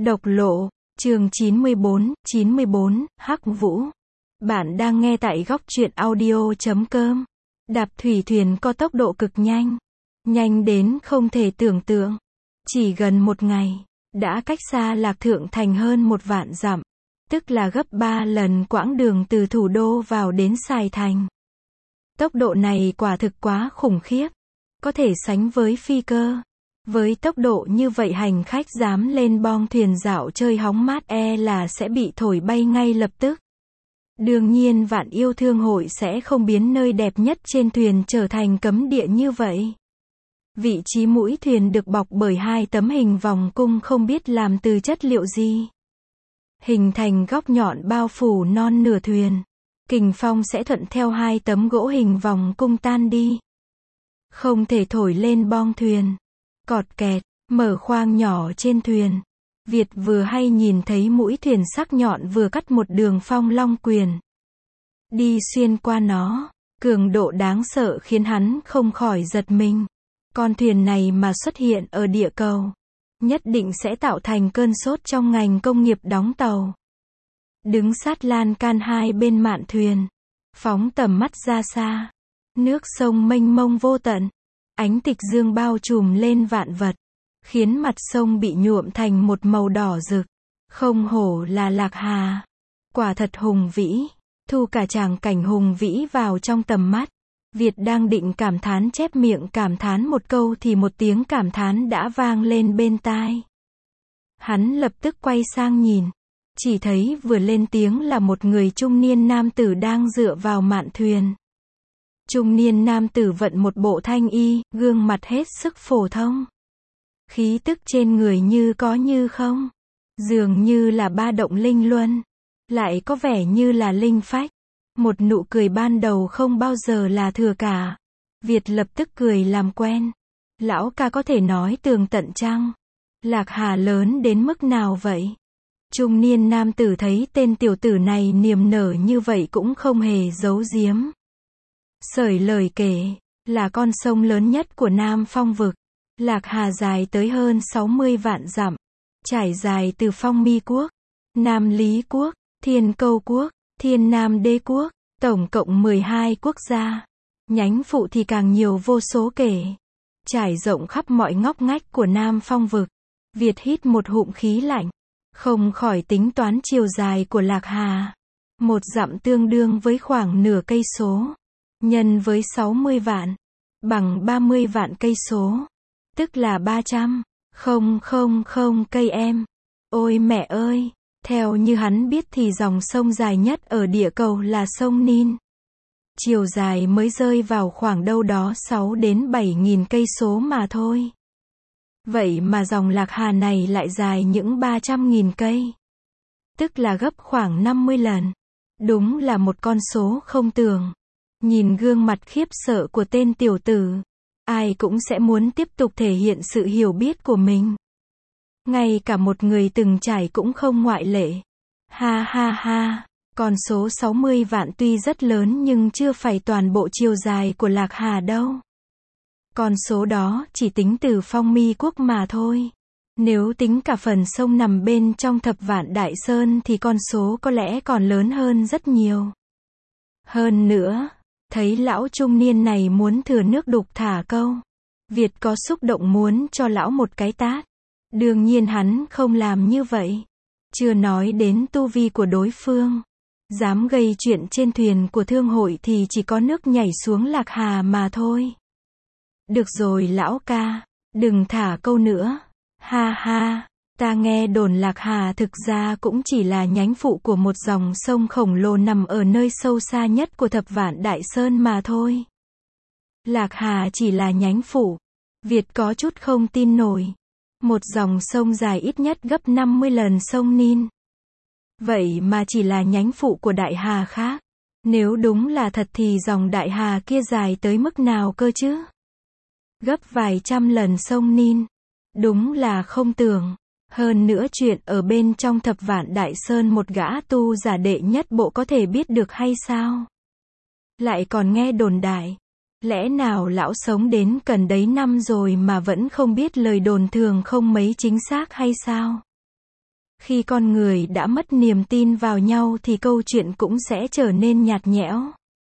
Độc lộ, chương 94, Hắc Vũ. Bạn đang nghe tại góc truyện audio.com. Đạp thủy thuyền có tốc độ cực nhanh. Nhanh đến không thể tưởng tượng. Chỉ gần một ngày, đã cách xa Lạc Thượng Thành hơn 1.000 dặm. Tức là gấp 3 lần quãng đường từ thủ đô vào đến Sài Thành. Tốc độ này quả thực quá khủng khiếp. Có thể sánh với phi cơ. Với tốc độ như vậy hành khách dám lên bong thuyền dạo chơi hóng mát là sẽ bị thổi bay ngay lập tức. Đương nhiên Vạn Yêu Thương Hội sẽ không biến nơi đẹp nhất trên thuyền trở thành cấm địa như vậy. Vị trí mũi thuyền được bọc bởi 2 tấm hình vòng cung không biết làm từ chất liệu gì. Hình thành góc nhọn bao phủ non nửa thuyền. Kình phong sẽ thuận theo 2 tấm gỗ hình vòng cung tan đi. Không thể thổi lên bong thuyền. Cọt kẹt, mở khoang nhỏ trên thuyền. Việt vừa hay nhìn thấy mũi thuyền sắc nhọn vừa cắt một đường phong long quyền. Đi xuyên qua nó, cường độ đáng sợ khiến hắn không khỏi giật mình. Con thuyền này mà xuất hiện ở địa cầu, nhất định sẽ tạo thành cơn sốt trong ngành công nghiệp đóng tàu. Đứng sát lan can hai bên mạn thuyền, phóng tầm mắt ra xa. Nước sông mênh mông vô tận. Ánh tịch dương bao trùm lên vạn vật, khiến mặt sông bị nhuộm thành một màu đỏ rực. Không hổ là Lạc Hà. Quả thật hùng vĩ. Thu cả tràng cảnh hùng vĩ vào trong tầm mắt. Việt đang định cảm thán chép miệng cảm thán một câu thì một tiếng cảm thán đã vang lên bên tai. Hắn lập tức quay sang nhìn. Chỉ thấy vừa lên tiếng là một người trung niên nam tử đang dựa vào mạn thuyền. Trung niên nam tử vận một bộ thanh y, gương mặt hết sức phổ thông. Khí tức trên người như có như không. Dường như là ba động linh luân. Lại có vẻ như là linh phách. Một nụ cười ban đầu không bao giờ là thừa cả. Việt lập tức cười làm quen. Lão ca có thể nói tường tận chăng? Lạc Hà lớn đến mức nào vậy? Trung niên nam tử thấy tên tiểu tử này niềm nở như vậy cũng không hề giấu giếm. Sởi lời kể, là con sông lớn nhất của Nam Phong vực. Lạc Hà dài tới hơn 60 vạn dặm. Trải dài từ Phong Mi Quốc, Nam Lý Quốc, Thiên Câu Quốc, Thiên Nam Đế Quốc, tổng cộng 12 quốc gia. Nhánh phụ thì càng nhiều vô số kể. Trải rộng khắp mọi ngóc ngách của Nam Phong vực. Việt hít một hụm khí lạnh. Không khỏi tính toán chiều dài của Lạc Hà. 1 dặm tương đương với khoảng nửa cây số. Nhân với 60 vạn. Bằng 30 vạn cây số. Tức là 300,000 cây em. Ôi mẹ ơi! Theo như hắn biết thì dòng sông dài nhất ở địa cầu là sông Nin. Chiều dài mới rơi vào khoảng đâu đó 6 đến 7 nghìn cây số mà thôi. Vậy mà dòng Lạc Hà này lại dài những 300.000 cây. Tức là gấp khoảng 50 lần. Đúng là một con số không tưởng. Nhìn gương mặt khiếp sợ của tên tiểu tử, ai cũng sẽ muốn tiếp tục thể hiện sự hiểu biết của mình. Ngay cả một người từng trải cũng không ngoại lệ. Ha ha ha, con số 60 vạn tuy rất lớn nhưng chưa phải toàn bộ chiều dài của Lạc Hà đâu. Con số đó chỉ tính từ Phong Mi Quốc mà thôi. Nếu tính cả phần sông nằm bên trong Thập Vạn Đại Sơn thì con số có lẽ còn lớn hơn rất nhiều. Hơn nữa, thấy lão trung niên này muốn thừa nước đục thả câu. Việt có xúc động muốn cho lão một cái tát. Đương nhiên hắn không làm như vậy. Chưa nói đến tu vi của đối phương. Dám gây chuyện trên thuyền của thương hội thì chỉ có nước nhảy xuống Lạc Hà mà thôi. Được rồi lão ca, đừng thả câu nữa. Ha ha, ta nghe đồn Lạc Hà thực ra cũng chỉ là nhánh phụ của một dòng sông khổng lồ nằm ở nơi sâu xa nhất của Thập Vạn Đại Sơn mà thôi. Lạc Hà chỉ là nhánh phụ. Việt có chút không tin nổi. Một dòng sông dài ít nhất gấp 50 lần sông Nin. Vậy mà chỉ là nhánh phụ của Đại Hà khác. Nếu đúng là thật thì dòng Đại Hà kia dài tới mức nào cơ chứ? Gấp vài trăm lần sông Nin. Đúng là không tưởng. Hơn nữa chuyện ở bên trong Thập Vạn Đại Sơn một gã tu giả đệ nhất bộ có thể biết được hay sao? Lại còn nghe đồn đại. Lẽ nào lão sống đến cần đấy năm rồi mà vẫn không biết lời đồn thường không mấy chính xác hay sao? Khi con người đã mất niềm tin vào nhau thì câu chuyện cũng sẽ trở nên nhạt nhẽo.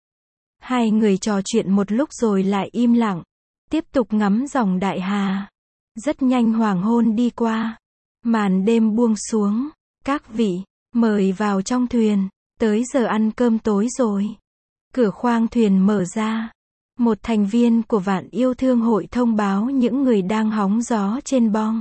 Hai người trò chuyện một lúc rồi lại im lặng, tiếp tục ngắm dòng đại hà. Rất nhanh hoàng hôn đi qua, màn đêm buông xuống. Các vị, mời vào trong thuyền, tới giờ ăn cơm tối rồi. Cửa khoang thuyền mở ra. Một thành viên của Vạn Yêu Thương Hội thông báo những người đang hóng gió trên bong.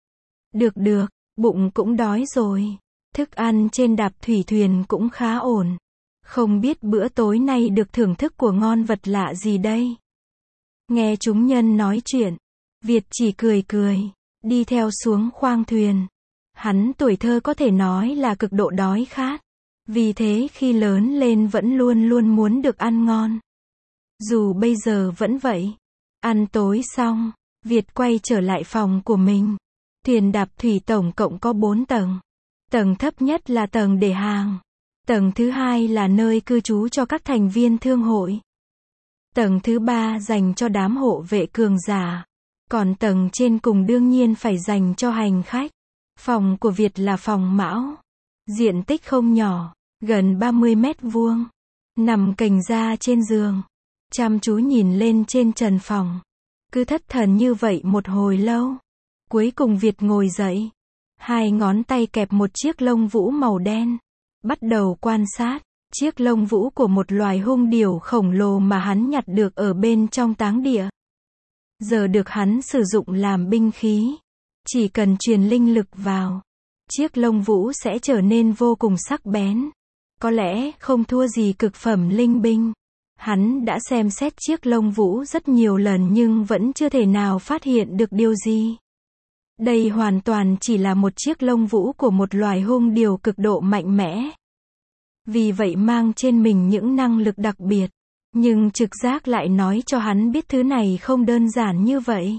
Được, bụng cũng đói rồi. Thức ăn trên đạp thủy thuyền cũng khá ổn. Không biết bữa tối nay được thưởng thức của ngon vật lạ gì đây? Nghe chúng nhân nói chuyện, Việt chỉ cười, đi theo xuống khoang thuyền. Hắn tuổi thơ có thể nói là cực độ đói khát. Vì thế khi lớn lên vẫn luôn luôn muốn được ăn ngon. Dù bây giờ vẫn vậy. Ăn tối xong, Việt quay trở lại phòng của mình. Thuyền đạp thủy tổng cộng có 4 tầng. Tầng thấp nhất là tầng để hàng. Tầng thứ hai là nơi cư trú cho các thành viên thương hội. Tầng thứ ba dành cho đám hộ vệ cường giả. Còn tầng trên cùng đương nhiên phải dành cho hành khách. Phòng của Việt là phòng mão. Diện tích không nhỏ, gần 30 mét vuông. Nằm cành ra trên giường. Chăm chú nhìn lên trên trần phòng. Cứ thất thần như vậy một hồi lâu. Cuối cùng Việt ngồi dậy. Hai ngón tay kẹp một chiếc lông vũ màu đen. Bắt đầu quan sát. Chiếc lông vũ của một loài hung điểu khổng lồ mà hắn nhặt được ở bên trong táng địa. Giờ được hắn sử dụng làm binh khí. Chỉ cần truyền linh lực vào, chiếc lông vũ sẽ trở nên vô cùng sắc bén. Có lẽ không thua gì cực phẩm linh binh. Hắn đã xem xét chiếc lông vũ rất nhiều lần nhưng vẫn chưa thể nào phát hiện được điều gì. Đây hoàn toàn chỉ là một chiếc lông vũ của một loài hung điểu cực độ mạnh mẽ. Vì vậy mang trên mình những năng lực đặc biệt. Nhưng trực giác lại nói cho hắn biết thứ này không đơn giản như vậy.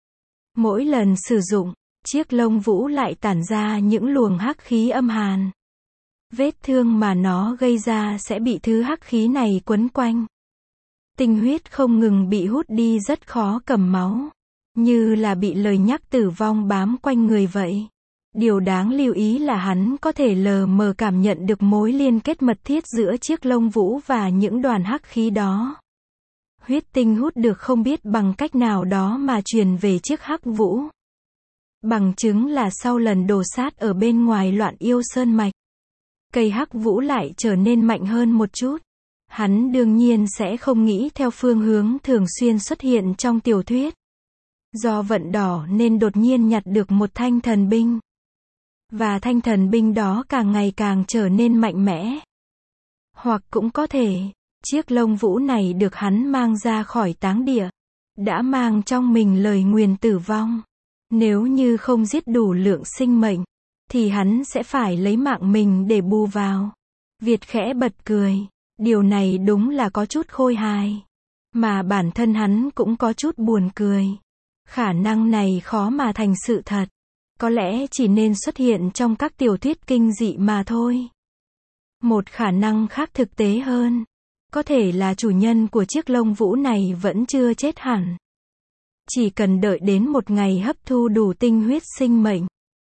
Mỗi lần sử dụng, chiếc lông vũ lại tản ra những luồng hắc khí âm hàn. Vết thương mà nó gây ra sẽ bị thứ hắc khí này quấn quanh. Tinh huyết không ngừng bị hút đi rất khó cầm máu. Như là bị lời nhắc tử vong bám quanh người vậy. Điều đáng lưu ý là hắn có thể lờ mờ cảm nhận được mối liên kết mật thiết giữa chiếc lông vũ và những đoàn hắc khí đó. Huyết tinh hút được không biết bằng cách nào đó mà truyền về chiếc hắc vũ. Bằng chứng là sau lần đổ sát ở bên ngoài Loạn Yêu Sơn Mạch, cây hắc vũ lại trở nên mạnh hơn một chút. Hắn đương nhiên sẽ không nghĩ theo phương hướng thường xuyên xuất hiện trong tiểu thuyết. Do vận đỏ nên đột nhiên nhặt được một thanh thần binh. Và thanh thần binh đó càng ngày càng trở nên mạnh mẽ. Hoặc cũng có thể, chiếc lông vũ này được hắn mang ra khỏi táng địa. Đã mang trong mình lời nguyền tử vong. Nếu như không giết đủ lượng sinh mệnh, thì hắn sẽ phải lấy mạng mình để bù vào. Việt khẽ bật cười. Điều này đúng là có chút khôi hài. Mà bản thân hắn cũng có chút buồn cười. Khả năng này khó mà thành sự thật. Có lẽ chỉ nên xuất hiện trong các tiểu thuyết kinh dị mà thôi. Một khả năng khác thực tế hơn. Có thể là chủ nhân của chiếc lông vũ này vẫn chưa chết hẳn. Chỉ cần đợi đến một ngày hấp thu đủ tinh huyết sinh mệnh,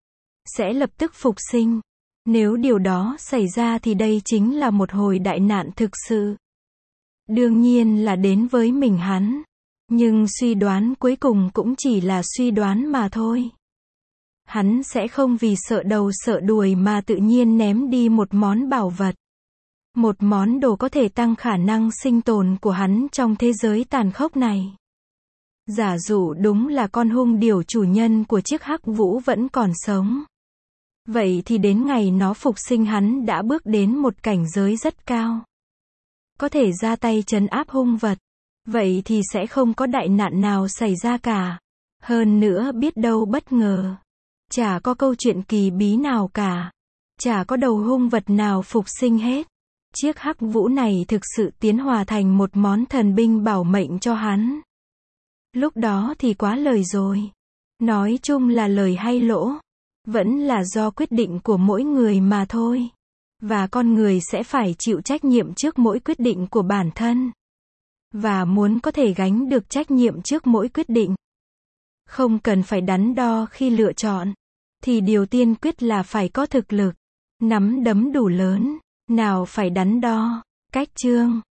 sẽ lập tức phục sinh. Nếu điều đó xảy ra thì đây chính là một hồi đại nạn thực sự. Đương nhiên là đến với mình hắn. Nhưng suy đoán cuối cùng cũng chỉ là suy đoán mà thôi. Hắn sẽ không vì sợ đầu sợ đuôi mà tự nhiên ném đi một món bảo vật. Một món đồ có thể tăng khả năng sinh tồn của hắn trong thế giới tàn khốc này. Giả dụ đúng là con hung điểu chủ nhân của chiếc hắc vũ vẫn còn sống. Vậy thì đến ngày nó phục sinh hắn đã bước đến một cảnh giới rất cao. Có thể ra tay trấn áp hung vật. Vậy thì sẽ không có đại nạn nào xảy ra cả. Hơn nữa biết đâu bất ngờ. Chả có câu chuyện kỳ bí nào cả. Chả có đầu hung vật nào phục sinh hết. Chiếc hắc vũ này thực sự tiến hóa thành một món thần binh bảo mệnh cho hắn. Lúc đó thì quá lời rồi. Nói chung là lời hay lỗ. Vẫn là do quyết định của mỗi người mà thôi. Và con người sẽ phải chịu trách nhiệm trước mỗi quyết định của bản thân. Và muốn có thể gánh được trách nhiệm trước mỗi quyết định. Không cần phải đắn đo khi lựa chọn. thì điều tiên quyết là phải có thực lực. Nắm đấm đủ lớn. Nào phải đắn đo. Cách chương